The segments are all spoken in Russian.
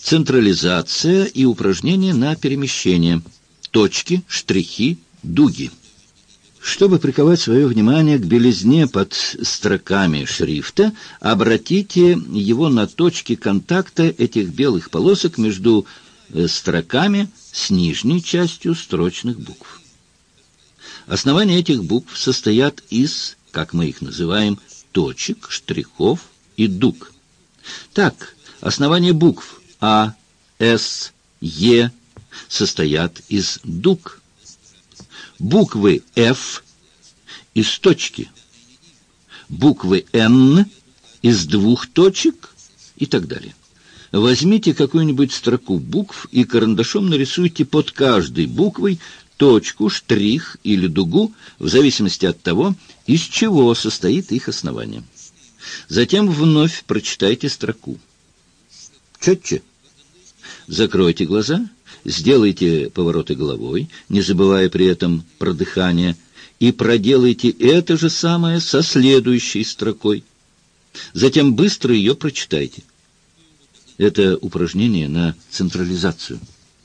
Централизация и упражнения на перемещение. Точки, штрихи, дуги. Чтобы приковать свое внимание к белизне под строками шрифта, обратите его на точки контакта этих белых полосок между строками с нижней частью строчных букв. Основания этих букв состоят из, как мы их называем, точек, штрихов и дуг. Так, основания букв А, С, Е состоят из дуг. Буквы F из точки, буквы N из двух точек и так далее. Возьмите какую-нибудь строку букв и карандашом нарисуйте под каждой буквой точку, штрих или дугу, в зависимости от того, из чего состоит их основание. Затем вновь прочитайте строку. Четче. Закройте глаза, сделайте повороты головой, не забывая при этом про дыхание, и проделайте это же самое со следующей строкой. Затем быстро ее прочитайте. Это упражнение на централизацию.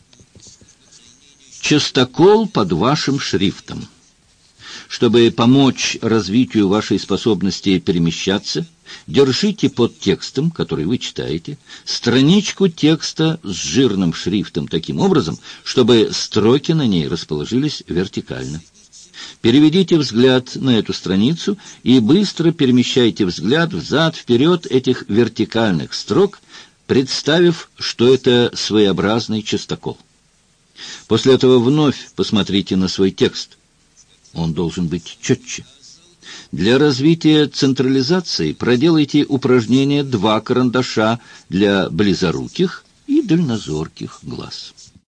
Частокол под вашим шрифтом. Чтобы помочь развитию вашей способности перемещаться, держите под текстом, который вы читаете, страничку текста с жирным шрифтом таким образом, чтобы строки на ней расположились вертикально. Переведите взгляд на эту страницу и быстро перемещайте взгляд взад-вперед этих вертикальных строк, представив, что это своеобразный частокол. После этого вновь посмотрите на свой текст. Он должен быть четче. Для развития централизации проделайте упражнение 2 карандаша для близоруких и дальнозорких глаз.